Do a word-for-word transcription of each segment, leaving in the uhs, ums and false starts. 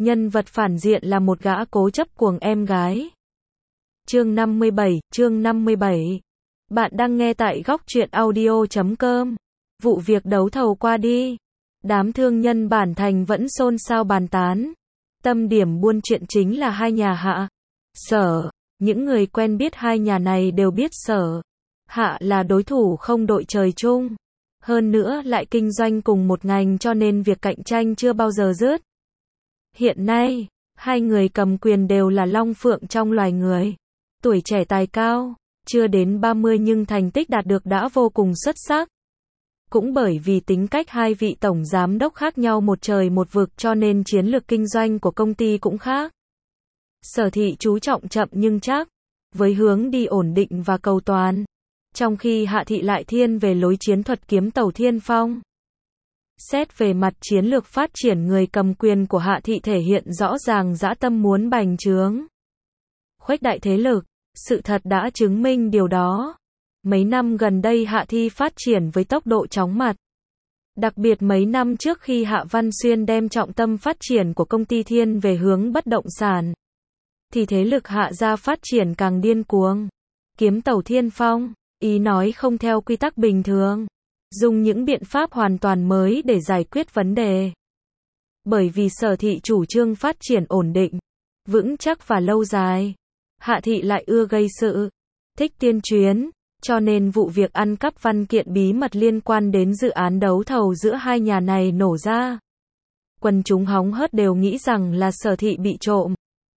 Nhân vật phản diện là một gã cố chấp cuồng em gái. Chương năm mươi bảy, chương năm mươi bảy. Bạn đang nghe tại góc truyện audio chấm com. Vụ việc đấu thầu qua đi. Đám thương nhân bản thành vẫn xôn xao bàn tán. Tâm điểm buôn chuyện chính là hai nhà Hạ, Sở. Những người quen biết hai nhà này đều biết Sở, Hạ là đối thủ không đội trời chung. Hơn nữa lại kinh doanh cùng một ngành cho nên việc cạnh tranh chưa bao giờ dứt. Hiện nay, hai người cầm quyền đều là long phượng trong loài người. Tuổi trẻ tài cao, chưa đến ba mươi nhưng thành tích đạt được đã vô cùng xuất sắc. Cũng bởi vì tính cách hai vị tổng giám đốc khác nhau một trời một vực cho nên chiến lược kinh doanh của công ty cũng khác. Sở Thị chú trọng chậm nhưng chắc, với hướng đi ổn định và cầu toàn. Trong khi Hạ Thị lại thiên về lối chiến thuật kiếm tàu thiên phong. Xét về mặt chiến lược phát triển, người cầm quyền của Hạ Thị thể hiện rõ ràng dã tâm muốn bành trướng, khuếch đại thế lực. Sự thật đã chứng minh điều đó. Mấy năm gần đây Hạ Thị phát triển với tốc độ chóng mặt. Đặc biệt mấy năm trước khi Hạ Văn Xuyên đem trọng tâm phát triển của công ty thiên về hướng bất động sản, thì thế lực Hạ gia phát triển càng điên cuồng. Kiếm tàu thiên phong, ý nói không theo quy tắc bình thường, dùng những biện pháp hoàn toàn mới để giải quyết vấn đề. Bởi vì Sở Thị chủ trương phát triển ổn định, vững chắc và lâu dài. Hạ Thị lại ưa gây sự, thích tuyên truyền, cho nên vụ việc ăn cắp văn kiện bí mật liên quan đến dự án đấu thầu giữa hai nhà này nổ ra. Quần chúng hóng hớt đều nghĩ rằng là Sở Thị bị trộm,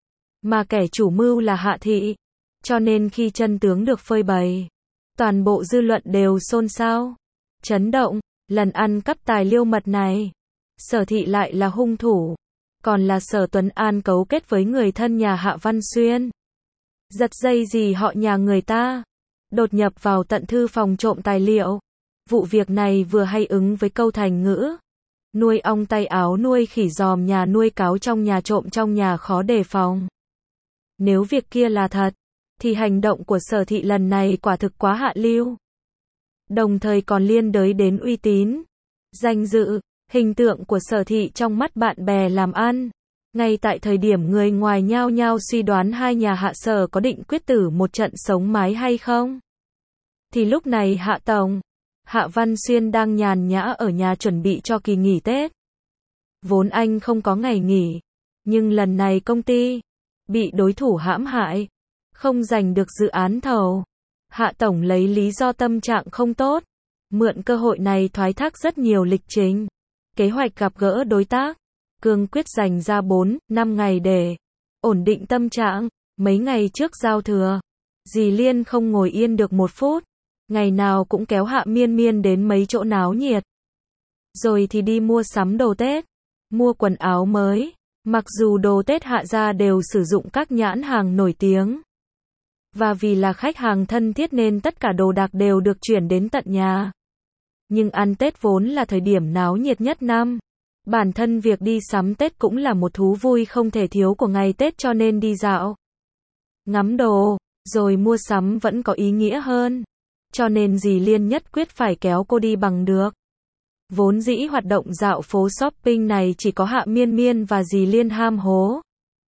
mà kẻ chủ mưu là Hạ Thị. Cho nên khi chân tướng được phơi bày, toàn bộ dư luận đều xôn xao, chấn động. Lần ăn cắp tài liệu mật này, Sở Thị lại là hung thủ, còn là Sở Tuấn An cấu kết với người thân nhà Hạ Văn Xuyên, giật dây gì họ nhà người ta, đột nhập vào tận thư phòng trộm tài liệu. Vụ việc này vừa hay ứng với câu thành ngữ, nuôi ong tay áo nuôi khỉ giòm nhà nuôi cáo trong nhà trộm trong nhà khó đề phòng. Nếu việc kia là thật, thì hành động của Sở Thị lần này quả thực quá hạ lưu. Đồng thời còn liên đới đến uy tín, danh dự, hình tượng của Sở Thị trong mắt bạn bè làm ăn. Ngay tại thời điểm người ngoài nhao nhao suy đoán hai nhà Hạ Sở có định quyết tử một trận sống mái hay không, thì lúc này Hạ Tổng, Hạ Văn Xuyên đang nhàn nhã ở nhà chuẩn bị cho kỳ nghỉ Tết. Vốn anh không có ngày nghỉ, nhưng lần này công ty bị đối thủ hãm hại, không giành được dự án thầu. Hạ Tổng lấy lý do tâm trạng không tốt, mượn cơ hội này thoái thác rất nhiều lịch trình, kế hoạch gặp gỡ đối tác, cương quyết dành ra bốn, năm ngày để ổn định tâm trạng. Mấy ngày trước giao thừa, dì Liên không ngồi yên được một phút, ngày nào cũng kéo Hạ Miên Miên đến mấy chỗ náo nhiệt. Rồi thì đi mua sắm đồ Tết, mua quần áo mới, mặc dù đồ Tết Hạ gia đều sử dụng các nhãn hàng nổi tiếng. Và vì là khách hàng thân thiết nên tất cả đồ đạc đều được chuyển đến tận nhà. Nhưng ăn Tết vốn là thời điểm náo nhiệt nhất năm. Bản thân việc đi sắm Tết cũng là một thú vui không thể thiếu của ngày Tết, cho nên đi dạo, ngắm đồ, rồi mua sắm vẫn có ý nghĩa hơn. Cho nên dì Liên nhất quyết phải kéo cô đi bằng được. Vốn dĩ hoạt động dạo phố shopping này chỉ có Hạ Miên Miên và dì Liên ham hố.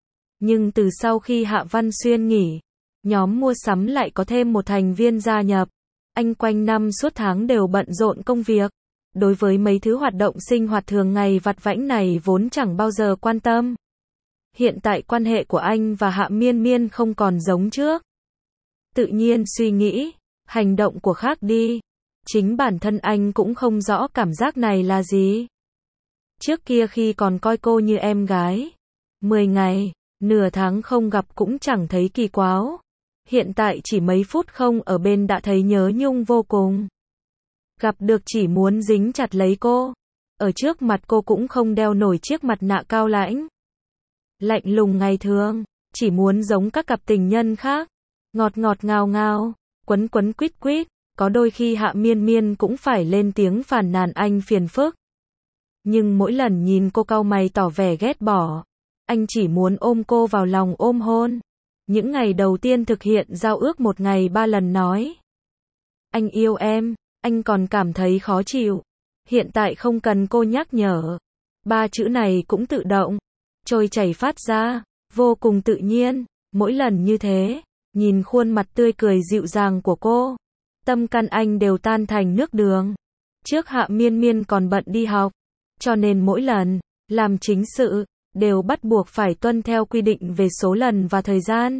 Nhưng từ sau khi Hạ Văn Xuyên nghỉ, nhóm mua sắm lại có thêm một thành viên gia nhập. Anh quanh năm suốt tháng đều bận rộn công việc. Đối với mấy thứ hoạt động sinh hoạt thường ngày vặt vãnh này vốn chẳng bao giờ quan tâm. Hiện tại quan hệ của anh và Hạ Miên Miên không còn giống trước. Tự nhiên suy nghĩ, hành động của khác đi. Chính bản thân anh cũng không rõ cảm giác này là gì. Trước kia khi còn coi cô như em gái, mười ngày, nửa tháng không gặp cũng chẳng thấy kỳ quái. Hiện tại chỉ mấy phút không ở bên đã thấy nhớ nhung vô cùng. Gặp được chỉ muốn dính chặt lấy cô. Ở trước mặt cô cũng không đeo nổi chiếc mặt nạ cao lãnh, lạnh lùng ngày thường, chỉ muốn giống các cặp tình nhân khác, ngọt ngọt ngào ngào, quấn quấn quýt quýt. Có đôi khi Hạ Miên Miên cũng phải lên tiếng phàn nàn anh phiền phức. Nhưng mỗi lần nhìn cô cau mày tỏ vẻ ghét bỏ, anh chỉ muốn ôm cô vào lòng ôm hôn. Những ngày đầu tiên thực hiện giao ước một ngày ba lần nói anh yêu em, anh còn cảm thấy khó chịu. Hiện tại không cần cô nhắc nhở, ba chữ này cũng tự động trôi chảy phát ra, vô cùng tự nhiên, mỗi lần như thế, nhìn khuôn mặt tươi cười dịu dàng của cô, tâm can anh đều tan thành nước đường. Trước Hạ Miên Miên còn bận đi học, cho nên mỗi lần làm chính sự đều bắt buộc phải tuân theo quy định về số lần và thời gian.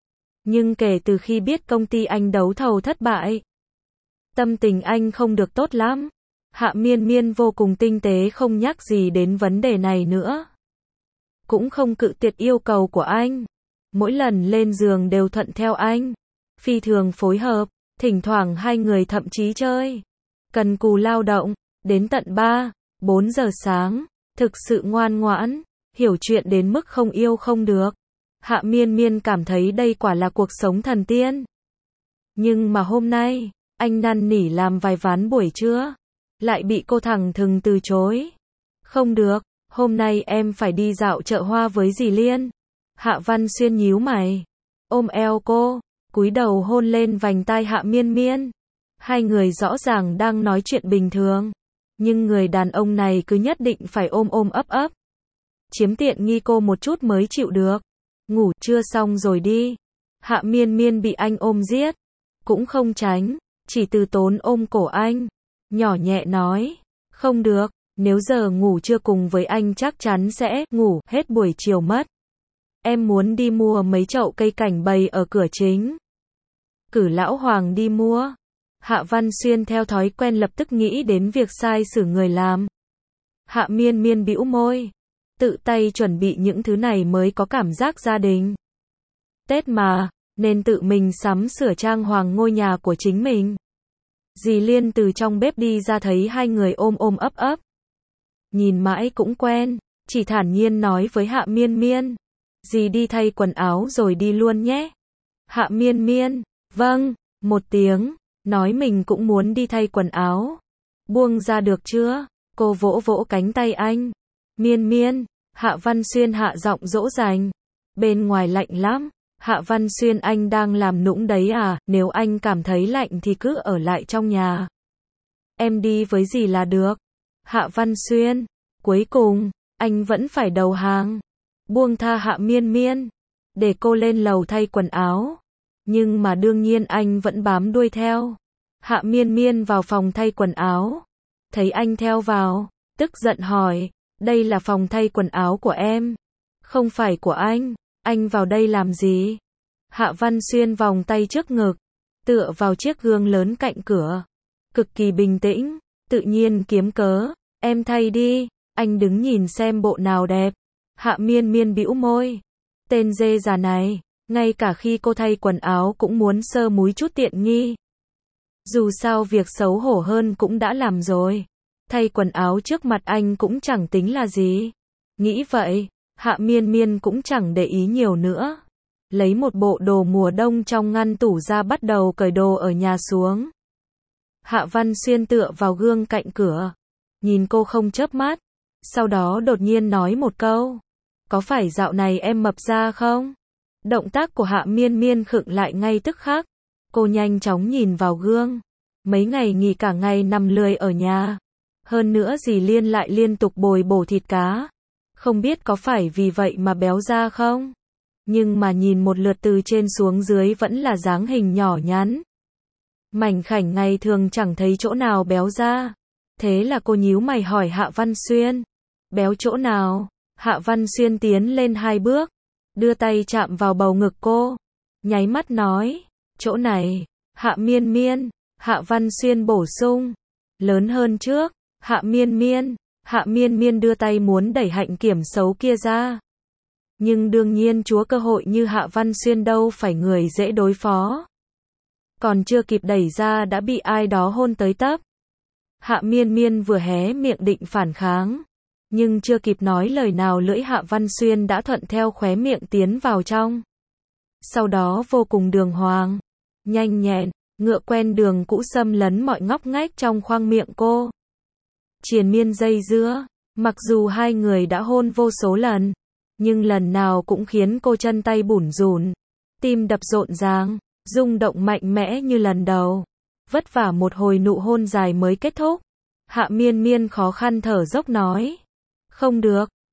Nhưng kể từ khi biết công ty anh đấu thầu thất bại, tâm tình anh không được tốt lắm. Hạ Miên Miên vô cùng tinh tế không nhắc gì đến vấn đề này nữa. Cũng không cự tuyệt yêu cầu của anh. Mỗi lần lên giường đều thuận theo anh. Phi thường phối hợp, thỉnh thoảng hai người thậm chí chơi. Cần cù lao động, đến tận ba, bốn giờ sáng, thực sự ngoan ngoãn, hiểu chuyện đến mức không yêu không được. Hạ Miên Miên cảm thấy đây quả là cuộc sống thần tiên. Nhưng mà hôm nay, anh năn nỉ làm vài ván buổi trưa, lại bị cô thẳng thừng từ chối. Không được, hôm nay em phải đi dạo chợ hoa với dì Liên. Hạ Văn Xuyên nhíu mày, ôm eo cô, cúi đầu hôn lên vành tai Hạ Miên Miên. Hai người rõ ràng đang nói chuyện bình thường, nhưng người đàn ông này cứ nhất định phải ôm ôm ấp ấp. Chiếm tiện nghi cô một chút mới chịu được. Ngủ chưa xong rồi đi. Hạ Miên Miên bị anh ôm giết, cũng không tránh, chỉ từ tốn ôm cổ anh, nhỏ nhẹ nói, không được, nếu giờ ngủ chưa cùng với anh chắc chắn sẽ ngủ hết buổi chiều mất. Em muốn đi mua mấy chậu cây cảnh bày ở cửa chính. Cử lão Hoàng đi mua. Hạ Văn Xuyên theo thói quen lập tức nghĩ đến việc sai xử người làm. Hạ Miên Miên bĩu môi, tự tay chuẩn bị những thứ này mới có cảm giác gia đình. Tết mà, nên tự mình sắm sửa trang hoàng ngôi nhà của chính mình. Dì Liên từ trong bếp đi ra thấy hai người ôm ôm ấp ấp. Nhìn mãi cũng quen, chỉ thản nhiên nói với Hạ Miên Miên, dì đi thay quần áo rồi đi luôn nhé. Hạ Miên Miên, vâng, một tiếng, nói mình cũng muốn đi thay quần áo. Buông ra được chưa? Cô vỗ vỗ cánh tay anh. Miên Miên, Hạ Văn Xuyên hạ giọng dỗ dành. Bên ngoài lạnh lắm. Hạ Văn Xuyên, anh đang làm nũng đấy à, nếu anh cảm thấy lạnh thì cứ ở lại trong nhà. Em đi với dì là được. Hạ Văn Xuyên, cuối cùng, anh vẫn phải đầu hàng. Buông tha Hạ Miên Miên, để cô lên lầu thay quần áo. Nhưng mà đương nhiên anh vẫn bám đuôi theo. Hạ Miên Miên vào phòng thay quần áo. Thấy anh theo vào, tức giận hỏi, đây là phòng thay quần áo của em, không phải của anh. Anh vào đây làm gì? Hạ Văn Xuyên vòng tay trước ngực, tựa vào chiếc gương lớn cạnh cửa, cực kỳ bình tĩnh, tự nhiên kiếm cớ, em thay đi, anh đứng nhìn xem bộ nào đẹp. Hạ Miên Miên bĩu môi, tên dê già này, ngay cả khi cô thay quần áo cũng muốn sơ múi chút tiện nghi. Dù sao việc xấu hổ hơn cũng đã làm rồi, thay quần áo trước mặt anh cũng chẳng tính là gì. Nghĩ vậy, Hạ Miên Miên cũng chẳng để ý nhiều nữa. Lấy một bộ đồ mùa đông trong ngăn tủ ra bắt đầu cởi đồ ở nhà xuống. Hạ Văn Xuyên tựa vào gương cạnh cửa, nhìn cô không chớp mắt, sau đó đột nhiên nói một câu, có phải dạo này em mập ra không? Động tác của Hạ Miên Miên khựng lại ngay tức khắc. Cô nhanh chóng nhìn vào gương. Mấy ngày nghỉ cả ngày nằm lười ở nhà. Hơn nữa dì Liên lại liên tục bồi bổ thịt cá. Không biết có phải vì vậy mà béo ra không? Nhưng mà nhìn một lượt từ trên xuống dưới vẫn là dáng hình nhỏ nhắn. Mảnh khảnh ngày thường chẳng thấy chỗ nào béo ra. Thế là cô nhíu mày hỏi Hạ Văn Xuyên. Béo chỗ nào? Hạ Văn Xuyên tiến lên hai bước, đưa tay chạm vào bầu ngực cô, nháy mắt nói, chỗ này. Hạ Miên Miên, Hạ Văn Xuyên bổ sung, lớn hơn trước. Hạ Miên Miên, Hạ Miên Miên đưa tay muốn đẩy hạnh kiểm xấu kia ra. Nhưng đương nhiên chúa cơ hội như Hạ Văn Xuyên đâu phải người dễ đối phó. Còn chưa kịp đẩy ra đã bị ai đó hôn tới tấp. Hạ Miên Miên vừa hé miệng định phản kháng, nhưng chưa kịp nói lời nào lưỡi Hạ Văn Xuyên đã thuận theo khóe miệng tiến vào trong. Sau đó vô cùng đường hoàng, nhanh nhẹn, ngựa quen đường cũ xâm lấn mọi ngóc ngách trong khoang miệng cô. Triền miên dây dưa, mặc dù hai người đã hôn vô số lần, nhưng lần nào cũng khiến cô chân tay bủn rủn, tim đập rộn ràng, rung động mạnh mẽ như lần đầu. Vất vả một hồi nụ hôn dài mới kết thúc. Hạ Miên Miên khó khăn thở dốc nói, không được,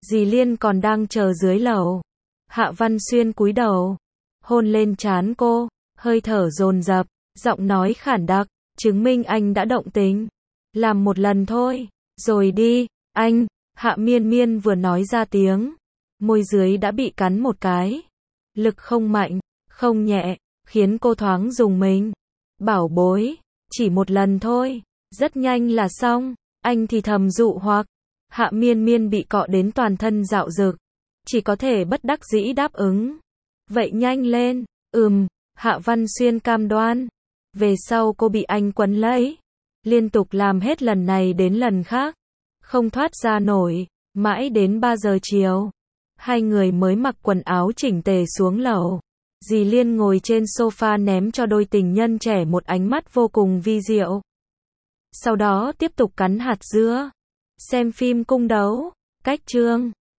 Dì Liên còn đang chờ dưới lầu. Hạ Văn Xuyên cúi đầu, hôn lên trán cô, hơi thở dồn dập, giọng nói khản đặc, chứng minh anh đã động tình. Làm một lần thôi, rồi đi, anh. Hạ Miên Miên vừa nói ra tiếng, môi dưới đã bị cắn một cái. Lực không mạnh, không nhẹ, khiến cô thoáng rùng mình. Bảo bối, chỉ một lần thôi, rất nhanh là xong. Anh thì thầm dụ hoặc. Hạ Miên Miên bị cọ đến toàn thân dạo dực, chỉ có thể bất đắc dĩ đáp ứng. Vậy nhanh lên. Ừm. Hạ Văn Xuyên cam đoan. Về sau cô bị anh quấn lấy, liên tục làm hết lần này đến lần khác, không thoát ra nổi. Mãi đến ba giờ chiều, hai người mới mặc quần áo chỉnh tề xuống lầu. Dì Liên ngồi trên sofa ném cho đôi tình nhân trẻ một ánh mắt vô cùng vi diệu. Sau đó tiếp tục cắn hạt dưa, xem phim cung đấu. Cách chương